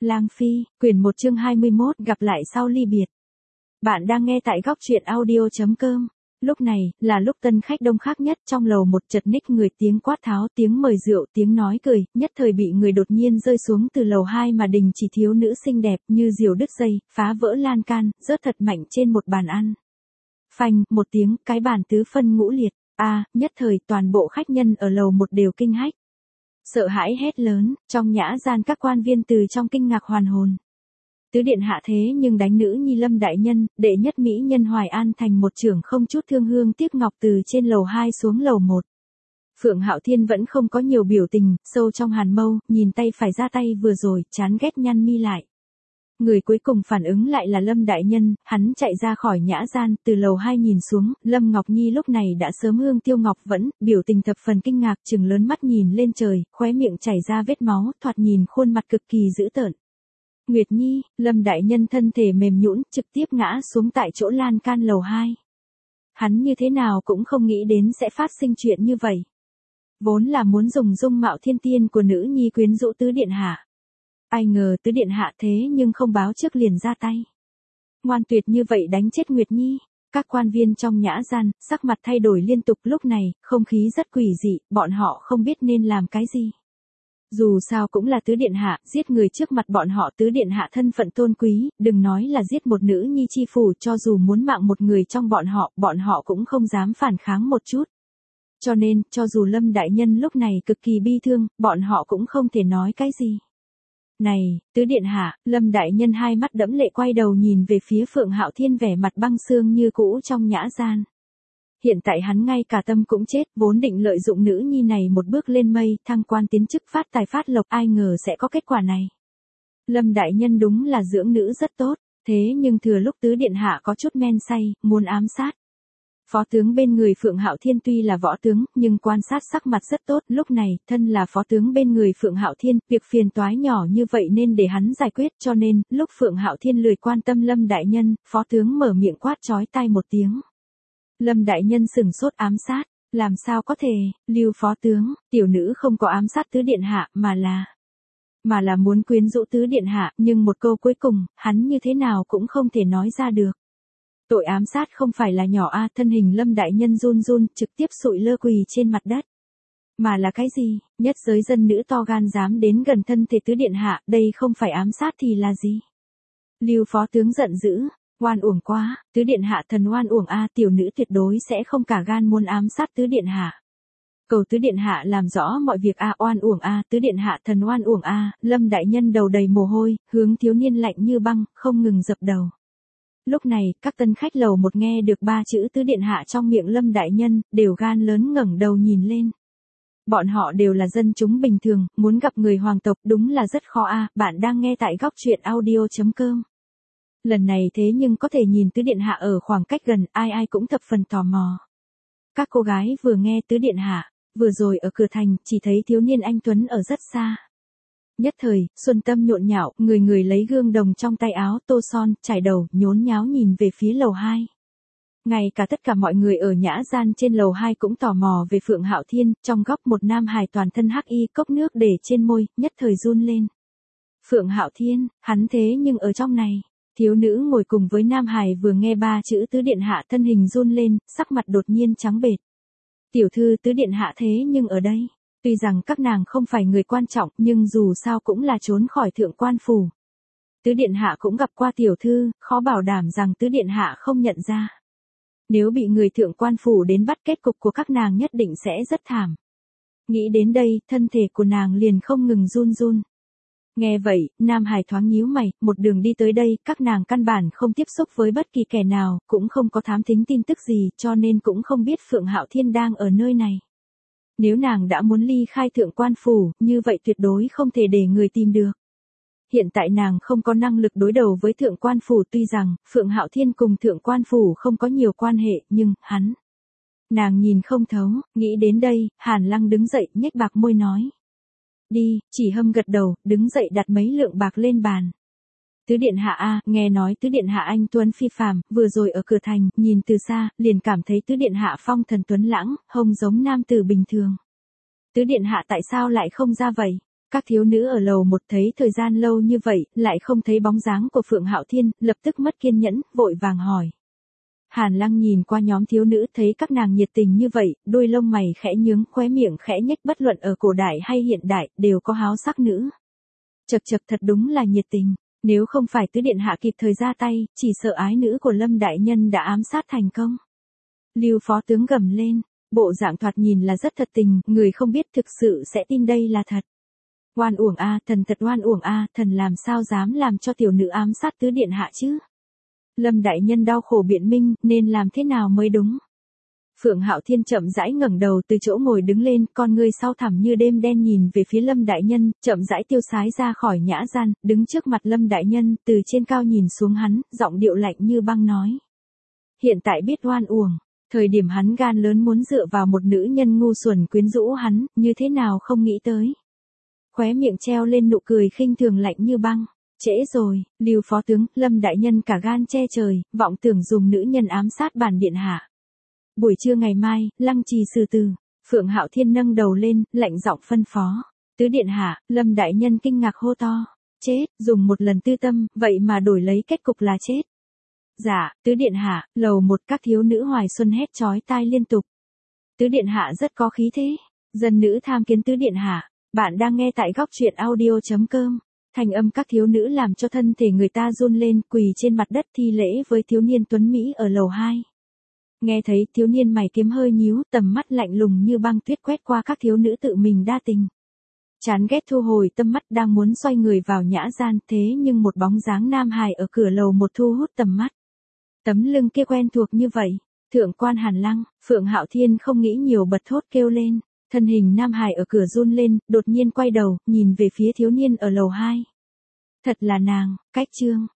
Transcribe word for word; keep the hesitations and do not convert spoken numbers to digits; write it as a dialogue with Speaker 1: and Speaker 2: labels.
Speaker 1: Lang Phi, quyển một chương hai mươi mốt, gặp lại sau ly biệt. Bạn đang nghe tại góc truyện audio chấm com. Lúc này, là lúc tân khách đông khác nhất, trong lầu một chật ních người, tiếng quát tháo, tiếng mời rượu, tiếng nói cười, nhất thời bị người đột nhiên rơi xuống từ lầu hai mà đình chỉ thiếu nữ xinh đẹp, như diều đứt dây, phá vỡ lan can, rớt thật mạnh trên một bàn ăn. Phanh, một tiếng, cái bàn tứ phân ngũ liệt. A, nhất thời toàn bộ khách nhân ở lầu một đều kinh hách. Sợ hãi hét lớn, trong nhã gian các quan viên từ trong kinh ngạc hoàn hồn. Tứ điện hạ thế nhưng đánh nữ nhi Lâm đại nhân, đệ nhất mỹ nhân Hoài An thành một chưởng không chút thương hương tiếc ngọc từ trên lầu hai xuống lầu một. Phượng Hạo Thiên vẫn không có nhiều biểu tình, sâu trong hàn mâu, nhìn tay phải ra tay vừa rồi, chán ghét nhăn mi lại. Người cuối cùng phản ứng lại là Lâm đại nhân, hắn chạy ra khỏi nhã gian, từ lầu hai nhìn xuống, Lâm Ngọc Nhi lúc này đã sớm hương tiêu ngọc vẫn, biểu tình thập phần kinh ngạc, trừng lớn mắt nhìn lên trời, khóe miệng chảy ra vết máu, thoạt nhìn khuôn mặt cực kỳ dữ tợn. Nguyệt Nhi, Lâm đại nhân thân thể mềm nhũn, trực tiếp ngã xuống tại chỗ lan can lầu hai. Hắn như thế nào cũng không nghĩ đến sẽ phát sinh chuyện như vậy. Vốn là muốn dùng dung mạo thiên tiên của nữ nhi quyến rũ tứ điện hạ. Ai ngờ tứ điện hạ thế nhưng không báo trước liền ra tay. Ngoan tuyệt như vậy đánh chết Nguyệt Nhi. Các quan viên trong nhã gian, sắc mặt thay đổi liên tục lúc này, không khí rất quỷ dị, bọn họ không biết nên làm cái gì. Dù sao cũng là tứ điện hạ, giết người trước mặt bọn họ, tứ điện hạ thân phận tôn quý, đừng nói là giết một nữ nhi chi phủ, cho dù muốn mạng một người trong bọn họ, bọn họ cũng không dám phản kháng một chút. Cho nên, cho dù Lâm đại nhân lúc này cực kỳ bi thương, bọn họ cũng không thể nói cái gì. Này, tứ điện hạ, Lâm đại nhân hai mắt đẫm lệ quay đầu nhìn về phía Phượng Hạo Thiên vẻ mặt băng xương như cũ trong nhã gian. Hiện tại hắn ngay cả tâm cũng chết, vốn định lợi dụng nữ nhi này một bước lên mây, thăng quan tiến chức phát tài phát lộc, ai ngờ sẽ có kết quả này. Lâm đại nhân đúng là dưỡng nữ rất tốt, thế nhưng thừa lúc tứ điện hạ có chút men say, muốn ám sát. Phó tướng bên người Phượng Hạo Thiên tuy là võ tướng, nhưng quan sát sắc mặt rất tốt, lúc này, thân là phó tướng bên người Phượng Hạo Thiên, việc phiền toái nhỏ như vậy nên để hắn giải quyết, cho nên, lúc Phượng Hạo Thiên lười quan tâm Lâm đại nhân, phó tướng mở miệng quát chói tai một tiếng. Lâm đại nhân sừng sốt, ám sát, làm sao có thể, Lưu phó tướng, tiểu nữ không có ám sát tứ điện hạ, mà là... Mà là muốn quyến rũ tứ điện hạ, nhưng một câu cuối cùng, hắn như thế nào cũng không thể nói ra được. Tội ám sát không phải là nhỏ a, thân hình Lâm đại nhân run run, trực tiếp sụi lơ quỳ trên mặt đất. Mà là cái gì, nhất giới dân nữ to gan dám đến gần thân thể tứ điện hạ, đây không phải ám sát thì là gì? Lưu phó tướng giận dữ, oan uổng quá, tứ điện hạ thần oan uổng a, tiểu nữ tuyệt đối sẽ không cả gan muốn ám sát tứ điện hạ. Cầu tứ điện hạ làm rõ mọi việc a, oan uổng a, tứ điện hạ thần oan uổng a, Lâm đại nhân đầu đầy mồ hôi, hướng thiếu niên lạnh như băng, không ngừng dập đầu. Lúc này, các tân khách lầu một nghe được ba chữ tứ điện hạ trong miệng Lâm đại nhân, đều gan lớn ngẩng đầu nhìn lên. Bọn họ đều là dân chúng bình thường, muốn gặp người hoàng tộc đúng là rất khó a, bạn đang nghe tại góc truyện audio chấm com. Lần này thế nhưng có thể nhìn tứ điện hạ ở khoảng cách gần, ai ai cũng thập phần tò mò. Các cô gái vừa nghe tứ điện hạ, vừa rồi ở cửa thành, chỉ thấy thiếu niên anh tuấn ở rất xa. Nhất thời, xuân tâm nhộn nhạo, người người lấy gương đồng trong tay áo, tô son, chải đầu, nhốn nháo nhìn về phía lầu hai. Ngay cả tất cả mọi người ở nhã gian trên lầu hai cũng tò mò về Phượng Hạo Thiên, trong góc một nam hài toàn thân hắc y, cốc nước để trên môi, nhất thời run lên. Phượng Hạo Thiên, hắn thế nhưng ở trong này. Thiếu nữ ngồi cùng với nam hài vừa nghe ba chữ tứ điện hạ thân hình run lên, sắc mặt đột nhiên trắng bệch. Tiểu thư tứ điện hạ thế nhưng ở đây. Tuy rằng các nàng không phải người quan trọng, nhưng dù sao cũng là trốn khỏi thượng quan phủ. Tứ điện hạ cũng gặp qua tiểu thư, khó bảo đảm rằng tứ điện hạ không nhận ra. Nếu bị người thượng quan phủ đến bắt, kết cục của các nàng nhất định sẽ rất thảm. Nghĩ đến đây, thân thể của nàng liền không ngừng run run. Nghe vậy, nam hài thoáng nhíu mày, một đường đi tới đây, các nàng căn bản không tiếp xúc với bất kỳ kẻ nào, cũng không có thám thính tin tức gì, cho nên cũng không biết Phượng Hạo Thiên đang ở nơi này. Nếu nàng đã muốn ly khai thượng quan phủ, như vậy tuyệt đối không thể để người tìm được. Hiện tại nàng không có năng lực đối đầu với thượng quan phủ, tuy rằng, Phượng Hạo Thiên cùng thượng quan phủ không có nhiều quan hệ, nhưng, hắn. Nàng nhìn không thấu, nghĩ đến đây, Hàn Lăng đứng dậy, nhếch bạc môi nói. Đi, chỉ hâm gật đầu, đứng dậy đặt mấy lượng bạc lên bàn. Tứ điện hạ a, nghe nói tứ điện hạ anh tuấn phi phàm, vừa rồi ở cửa thành, nhìn từ xa, liền cảm thấy tứ điện hạ phong thần tuấn lãng, hông giống nam tử bình thường. Tứ điện hạ tại sao lại không ra vậy? Các thiếu nữ ở lầu một thấy thời gian lâu như vậy, lại không thấy bóng dáng của Phượng Hạo Thiên, lập tức mất kiên nhẫn, vội vàng hỏi. Hàn Lăng nhìn qua nhóm thiếu nữ thấy các nàng nhiệt tình như vậy, đôi lông mày khẽ nhướng, khóe miệng khẽ nhếch, bất luận ở cổ đại hay hiện đại, đều có háo sắc nữ. Chậc chậc, thật đúng là nhiệt tình, nếu không phải tứ điện hạ kịp thời ra tay, chỉ sợ ái nữ của Lâm đại nhân đã ám sát thành công. Lưu phó tướng gầm lên, bộ dạng thoạt nhìn là rất thật tình, người không biết thực sự sẽ tin đây là thật. Oan uổng a, thần thật oan uổng a, thần làm sao dám làm cho tiểu nữ ám sát tứ điện hạ chứ? Lâm đại nhân đau khổ biện minh, nên làm thế nào mới đúng? Phượng Hạo Thiên chậm rãi ngẩng đầu từ chỗ ngồi đứng lên, con ngươi sau thẳm như đêm đen nhìn về phía Lâm đại nhân, chậm rãi tiêu sái ra khỏi nhã gian, đứng trước mặt Lâm đại nhân, từ trên cao nhìn xuống hắn, giọng điệu lạnh như băng nói: hiện tại biết oan uổng, thời điểm hắn gan lớn muốn dựa vào một nữ nhân ngu xuẩn quyến rũ hắn, như thế nào không nghĩ tới. Khóe miệng treo lên nụ cười khinh thường lạnh như băng. Trễ rồi, Lưu phó tướng, Lâm đại nhân cả gan che trời, vọng tưởng dùng nữ nhân ám sát bản điện hạ. Buổi trưa ngày mai, lăng trì xử tử. Phượng Hạo Thiên nâng đầu lên, lạnh giọng phân phó. Tứ điện hạ, Lâm đại nhân kinh ngạc hô to. Chết, dùng một lần tư tâm, vậy mà đổi lấy kết cục là chết. Dạ, tứ điện hạ, lầu một, các thiếu nữ hoài xuân hét chói tai liên tục. Tứ điện hạ rất có khí thế. Dân nữ tham kiến tứ điện hạ. Bạn đang nghe tại góc truyện audio chấm com. Thành âm các thiếu nữ làm cho thân thể người ta run lên, quỳ trên mặt đất thi lễ với thiếu niên tuấn Mỹ ở lầu hai. Nghe thấy thiếu niên mày kiếm hơi nhíu, tầm mắt lạnh lùng như băng tuyết quét qua các thiếu nữ tự mình đa tình. Chán ghét thu hồi tâm mắt đang muốn xoay người vào nhã gian, thế nhưng một bóng dáng nam hài ở cửa lầu một thu hút tầm mắt. Tấm lưng kia quen thuộc như vậy, thượng quan Hàn Lăng. Phượng Hạo Thiên không nghĩ nhiều bật thốt kêu lên. Thân hình nam hài ở cửa run lên, đột nhiên quay đầu, nhìn về phía thiếu niên ở lầu hai. Thật là nàng, Cách Trương.